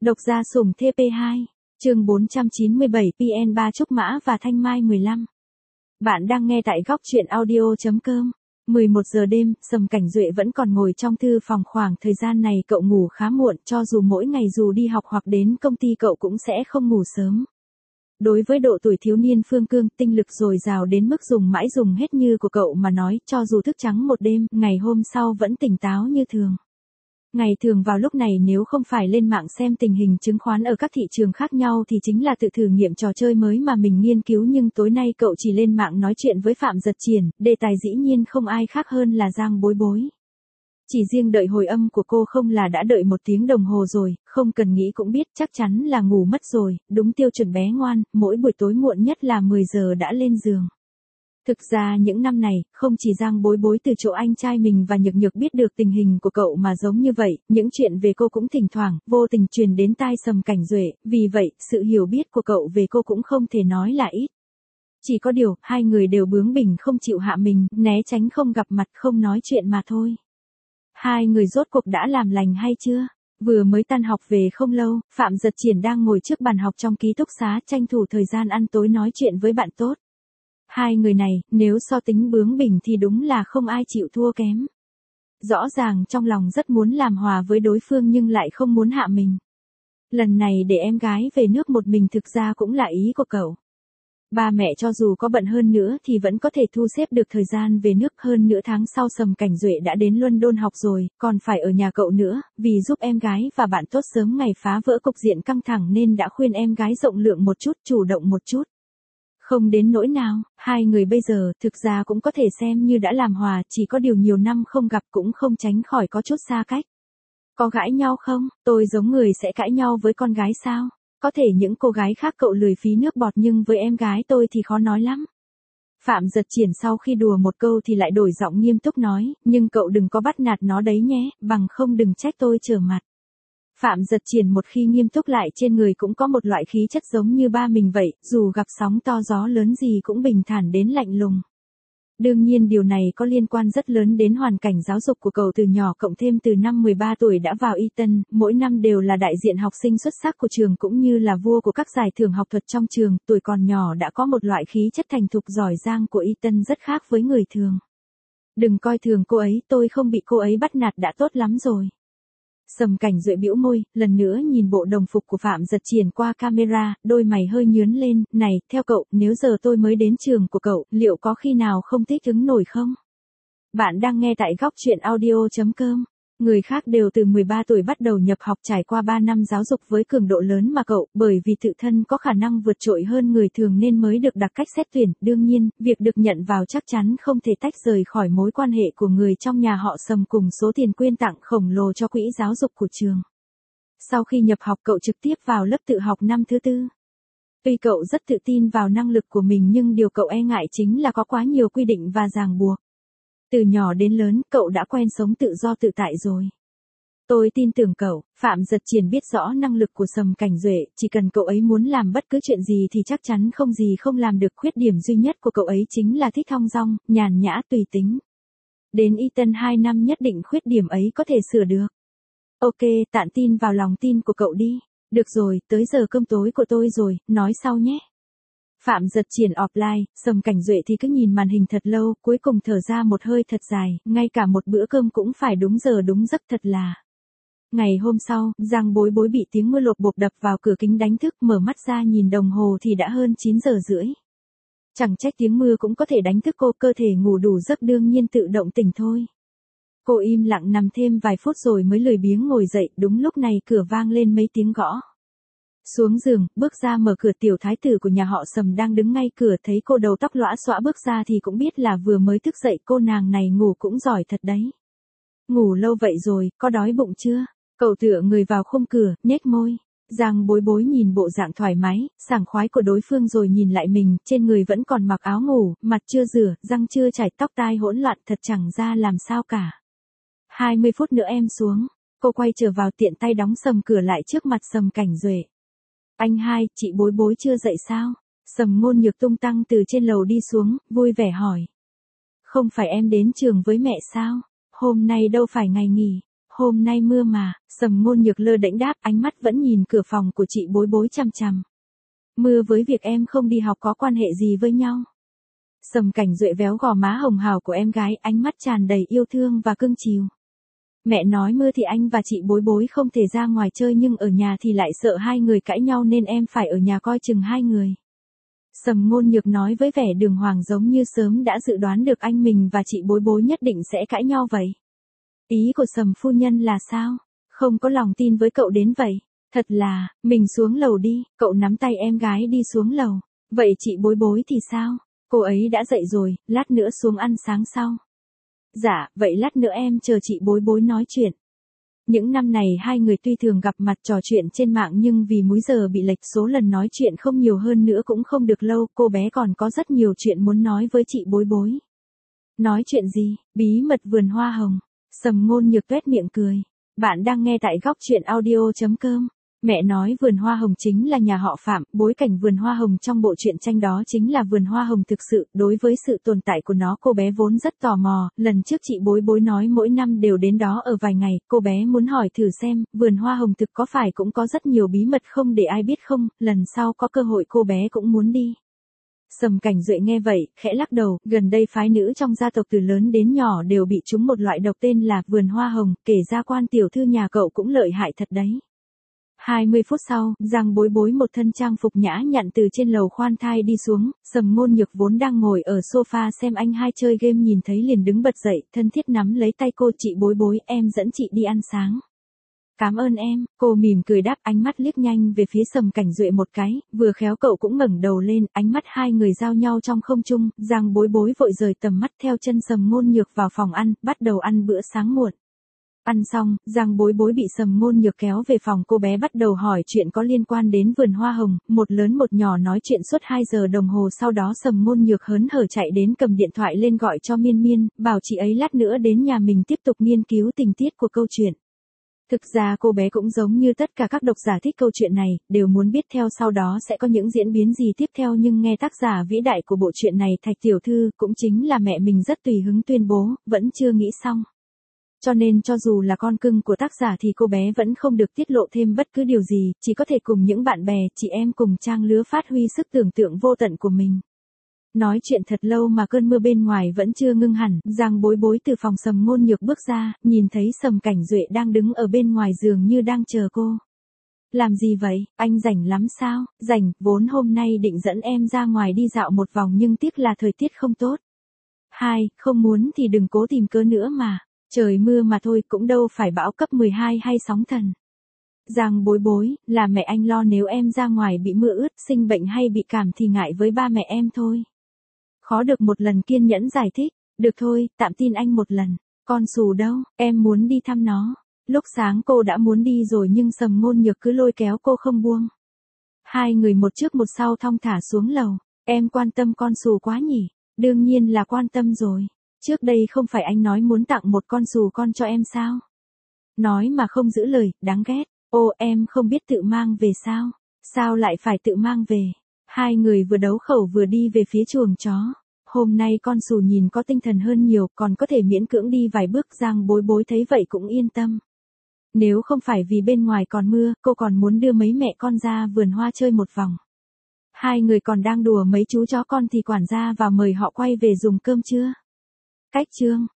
Độc gia sủng TP2, chương 497 PN3 Trúc Mã và Thanh Mai 15. Bạn đang nghe tại góc truyện audio.com. 11 giờ đêm, Sầm Cảnh Duệ vẫn còn ngồi trong thư phòng. Khoảng thời gian này cậu ngủ khá muộn, cho dù mỗi ngày dù đi học hoặc đến công ty cậu cũng sẽ không ngủ sớm. Đối với độ tuổi thiếu niên phương cương, tinh lực dồi dào đến mức dùng mãi dùng hết như của cậu mà nói, cho dù thức trắng một đêm, ngày hôm sau vẫn tỉnh táo như thường. Ngày thường vào lúc này nếu không phải lên mạng xem tình hình chứng khoán ở các thị trường khác nhau thì chính là tự thử nghiệm trò chơi mới mà mình nghiên cứu, nhưng tối nay cậu chỉ lên mạng nói chuyện với Phạm Giật Triển, đề tài dĩ nhiên không ai khác hơn là Giang Bối Bối. Chỉ riêng đợi hồi âm của cô không là đã đợi 1 tiếng đồng hồ rồi, không cần nghĩ cũng biết chắc chắn là ngủ mất rồi, đúng tiêu chuẩn bé ngoan, mỗi buổi tối muộn nhất là 10 giờ đã lên giường. Thực ra những năm này, không chỉ Giang Bối Bối từ chỗ anh trai mình và Nhược Nhược biết được tình hình của cậu mà giống như vậy, những chuyện về cô cũng thỉnh thoảng, vô tình truyền đến tai Sầm Cảnh Duệ, vì vậy, sự hiểu biết của cậu về cô cũng không thể nói là ít. Chỉ có điều, hai người đều bướng bỉnh không chịu hạ mình, né tránh không gặp mặt không nói chuyện mà thôi. Hai người rốt cuộc đã làm lành hay chưa? Vừa mới tan học về không lâu, Phạm Giật Triển đang ngồi trước bàn học trong ký túc xá tranh thủ thời gian ăn tối nói chuyện với bạn tốt. Hai người này, nếu so tính bướng bỉnh thì đúng là không ai chịu thua kém. Rõ ràng trong lòng rất muốn làm hòa với đối phương nhưng lại không muốn hạ mình. Lần này để em gái về nước một mình thực ra cũng là ý của cậu. Ba mẹ cho dù có bận hơn nữa thì vẫn có thể thu xếp được thời gian về nước. Hơn nửa tháng sau Sầm Cảnh Duệ đã đến London học rồi, còn phải ở nhà cậu nữa, vì giúp em gái và bạn tốt sớm ngày phá vỡ cục diện căng thẳng nên đã khuyên em gái rộng lượng một chút, chủ động một chút. Không đến nỗi nào, hai người bây giờ thực ra cũng có thể xem như đã làm hòa, chỉ có điều nhiều năm không gặp cũng không tránh khỏi có chút xa cách. Có cãi nhau không? Tôi giống người sẽ cãi nhau với con gái sao? Có thể những cô gái khác cậu lười phí nước bọt nhưng với em gái tôi thì khó nói lắm. Phạm Giật Triển sau khi đùa một câu thì lại đổi giọng nghiêm túc nói, nhưng cậu đừng có bắt nạt nó đấy nhé, bằng không đừng trách tôi trở mặt. Phạm Giật Triển một khi nghiêm túc lại trên người cũng có một loại khí chất giống như ba mình vậy, dù gặp sóng to gió lớn gì cũng bình thản đến lạnh lùng. Đương nhiên điều này có liên quan rất lớn đến hoàn cảnh giáo dục của cậu từ nhỏ, cộng thêm từ năm 13 tuổi đã vào Eton, mỗi năm đều là đại diện học sinh xuất sắc của trường cũng như là vua của các giải thưởng học thuật trong trường, tuổi còn nhỏ đã có một loại khí chất thành thục giỏi giang của Eton rất khác với người thường. Đừng coi thường cô ấy, tôi không bị cô ấy bắt nạt đã tốt lắm rồi. Sầm Cảnh Duệ bĩu môi, lần nữa nhìn bộ đồng phục của Phạm Giật Triển qua camera, đôi mày hơi nhướng lên, này, theo cậu, nếu giờ tôi mới đến trường của cậu, liệu có khi nào không thích ứng nổi không? Bạn đang nghe tại góc truyện audio.com. Người khác đều từ 13 tuổi bắt đầu nhập học, trải qua 3 năm giáo dục với cường độ lớn mà cậu, bởi vì tự thân có khả năng vượt trội hơn người thường nên mới được đặc cách xét tuyển. Đương nhiên, việc được nhận vào chắc chắn không thể tách rời khỏi mối quan hệ của người trong nhà họ Sầm cùng số tiền quyên tặng khổng lồ cho quỹ giáo dục của trường. Sau khi nhập học cậu trực tiếp vào lớp tự học năm thứ 4. Tuy cậu rất tự tin vào năng lực của mình nhưng điều cậu e ngại chính là có quá nhiều quy định và ràng buộc. Từ nhỏ đến lớn, cậu đã quen sống tự do tự tại rồi. Tôi tin tưởng cậu. Phạm Giật Triển biết rõ năng lực của Sầm Cảnh Duệ, chỉ cần cậu ấy muốn làm bất cứ chuyện gì thì chắc chắn không gì không làm được. Khuyết điểm duy nhất của cậu ấy chính là thích thong dong, nhàn nhã tùy tính. Đến Eton 2 năm nhất định khuyết điểm ấy có thể sửa được. Ok, tạm tin vào lòng tin của cậu đi. Được rồi, tới giờ cơm tối của tôi rồi, nói sau nhé. Phạm Giật Triển offline, Sầm Cảnh Duệ thì cứ nhìn màn hình thật lâu, cuối cùng thở ra một hơi thật dài, ngay cả một bữa cơm cũng phải đúng giờ đúng giấc thật là. Ngày hôm sau, Giang Bối Bối bị tiếng mưa lộp bộp đập vào cửa kính đánh thức, mở mắt ra nhìn đồng hồ thì đã hơn 9 giờ rưỡi. Chẳng trách tiếng mưa cũng có thể đánh thức cô, cơ thể ngủ đủ giấc đương nhiên tự động tỉnh thôi. Cô im lặng nằm thêm vài phút rồi mới lười biếng ngồi dậy, đúng lúc này cửa vang lên mấy tiếng gõ. Xuống giường, bước ra mở cửa, tiểu thái tử của nhà họ Sầm đang đứng ngay cửa, thấy cô đầu tóc lõa xõa bước ra thì cũng biết là vừa mới thức dậy. Cô nàng này ngủ cũng giỏi thật đấy. Ngủ lâu vậy rồi, có đói bụng chưa? Cậu tựa người vào khung cửa, nhếch môi. Giang Bối Bối nhìn bộ dạng thoải mái, sảng khoái của đối phương rồi nhìn lại mình, trên người vẫn còn mặc áo ngủ, mặt chưa rửa, răng chưa chải, tóc tai hỗn loạn thật chẳng ra làm sao cả. 20 phút nữa em xuống. Cô quay trở vào tiện tay đóng sầm cửa lại trước mặt Sầm Cảnh Duệ. Anh hai, chị Bối Bối chưa dậy sao? Sầm Ngôn Nhược tung tăng từ trên lầu đi xuống, vui vẻ hỏi. Không phải em đến trường với mẹ sao? Hôm nay đâu phải ngày nghỉ. Hôm nay mưa mà, Sầm Ngôn Nhược lơ đễnh đáp, ánh mắt vẫn nhìn cửa phòng của chị Bối Bối chằm chằm. Mưa với việc em không đi học có quan hệ gì với nhau? Sầm Cảnh Duệ véo gò má hồng hào của em gái, ánh mắt tràn đầy yêu thương và cưng chiều. Mẹ nói mưa thì anh và chị Bối Bối không thể ra ngoài chơi, nhưng ở nhà thì lại sợ hai người cãi nhau nên em phải ở nhà coi chừng hai người. Sầm Ngôn Nhược nói với vẻ đường hoàng, giống như sớm đã dự đoán được anh mình và chị Bối Bối nhất định sẽ cãi nhau vậy. Ý của Sầm phu nhân là sao? Không có lòng tin với cậu đến vậy. Thật là, mình xuống lầu đi, cậu nắm tay em gái đi xuống lầu. Vậy chị Bối Bối thì sao? Cô ấy đã dậy rồi, lát nữa xuống ăn sáng sau. Dạ, vậy lát nữa em chờ chị Bối Bối nói chuyện. Những năm này hai người tuy thường gặp mặt trò chuyện trên mạng nhưng vì múi giờ bị lệch, số lần nói chuyện không nhiều, hơn nữa cũng không được lâu, cô bé còn có rất nhiều chuyện muốn nói với chị Bối Bối. Nói chuyện gì? Bí mật vườn hoa hồng. Sầm Ngôn Nhược tuét miệng cười. Bạn đang nghe tại góc truyện audio.com. Mẹ nói vườn hoa hồng chính là nhà họ Phạm, bối cảnh vườn hoa hồng trong bộ truyện tranh đó chính là vườn hoa hồng thực sự. Đối với sự tồn tại của nó, cô bé vốn rất tò mò. Lần trước chị Bối Bối nói mỗi năm đều đến đó ở vài ngày, cô bé muốn hỏi thử xem, vườn hoa hồng thực có phải cũng có rất nhiều bí mật không để ai biết không, lần sau có cơ hội cô bé cũng muốn đi. Sầm Cảnh Duệ nghe vậy, khẽ lắc đầu, gần đây phái nữ trong gia tộc từ lớn đến nhỏ đều bị trúng một loại độc tên là vườn hoa hồng, kể ra Quan tiểu thư nhà cậu cũng lợi hại thật đấy. 20 phút sau, Giang Bối Bối một thân trang phục nhã nhặn từ trên lầu khoan thai đi xuống, Sầm Ngôn Nhược vốn đang ngồi ở sofa xem anh hai chơi game nhìn thấy liền đứng bật dậy, thân thiết nắm lấy tay cô. Chị Bối Bối, em dẫn chị đi ăn sáng. Cảm ơn em, cô mỉm cười đáp, ánh mắt liếc nhanh về phía Sầm Cảnh Duệ một cái, vừa khéo cậu cũng ngẩng đầu lên, ánh mắt hai người giao nhau trong không trung. Giang Bối Bối vội rời tầm mắt theo chân Sầm Ngôn Nhược vào phòng ăn, bắt đầu ăn bữa sáng muộn. Ăn xong, Giang Bối Bối bị Sầm Ngôn Nhược kéo về phòng, cô bé bắt đầu hỏi chuyện có liên quan đến vườn hoa hồng, một lớn một nhỏ nói chuyện suốt 2 giờ đồng hồ, sau đó Sầm Ngôn Nhược hớn hở chạy đến cầm điện thoại lên gọi cho Miên Miên, bảo chị ấy lát nữa đến nhà mình tiếp tục nghiên cứu tình tiết của câu chuyện. Thực ra cô bé cũng giống như tất cả các độc giả thích câu chuyện này, đều muốn biết theo sau đó sẽ có những diễn biến gì tiếp theo, nhưng nghe tác giả vĩ đại của bộ truyện này Thạch tiểu thư, cũng chính là mẹ mình, rất tùy hứng tuyên bố, vẫn chưa nghĩ xong. Cho nên cho dù là con cưng của tác giả thì cô bé vẫn không được tiết lộ thêm bất cứ điều gì, chỉ có thể cùng những bạn bè, chị em cùng trang lứa phát huy sức tưởng tượng vô tận của mình. Nói chuyện thật lâu mà cơn mưa bên ngoài vẫn chưa ngưng hẳn, Giang Bối Bối từ phòng Sầm Ngôn Nhược bước ra, nhìn thấy Sầm Cảnh Duệ đang đứng ở bên ngoài giường như đang chờ cô. Làm gì vậy, anh rảnh lắm sao? Rảnh, vốn hôm nay định dẫn em ra ngoài đi dạo một vòng nhưng tiếc là thời tiết không tốt. Không muốn thì đừng cố tìm cớ nữa mà. Trời mưa mà thôi, cũng đâu phải bão cấp 12 hay sóng thần. Giang Bối Bối, là mẹ anh lo nếu em ra ngoài bị mưa ướt, sinh bệnh hay bị cảm thì ngại với ba mẹ em thôi. Khó được một lần kiên nhẫn giải thích, được thôi, tạm tin anh một lần. Con Xù đâu, em muốn đi thăm nó. Lúc sáng cô đã muốn đi rồi nhưng Sầm Ngôn Nhược cứ lôi kéo cô không buông. Hai người một trước một sau thong thả xuống lầu. Em quan tâm con Xù quá nhỉ? Đương nhiên là quan tâm rồi. Trước đây không phải anh nói muốn tặng một con Xù con cho em sao? Nói mà không giữ lời, đáng ghét. Ô, em không biết tự mang về sao? Sao lại phải tự mang về? Hai người vừa đấu khẩu vừa đi về phía chuồng chó. Hôm nay con Xù nhìn có tinh thần hơn nhiều, còn có thể miễn cưỡng đi vài bước. Giang Bối Bối thấy vậy cũng yên tâm. Nếu không phải vì bên ngoài còn mưa, cô còn muốn đưa mấy mẹ con ra vườn hoa chơi một vòng. Hai người còn đang đùa mấy chú chó con thì quản gia vào mời họ quay về dùng cơm trưa. Cách chương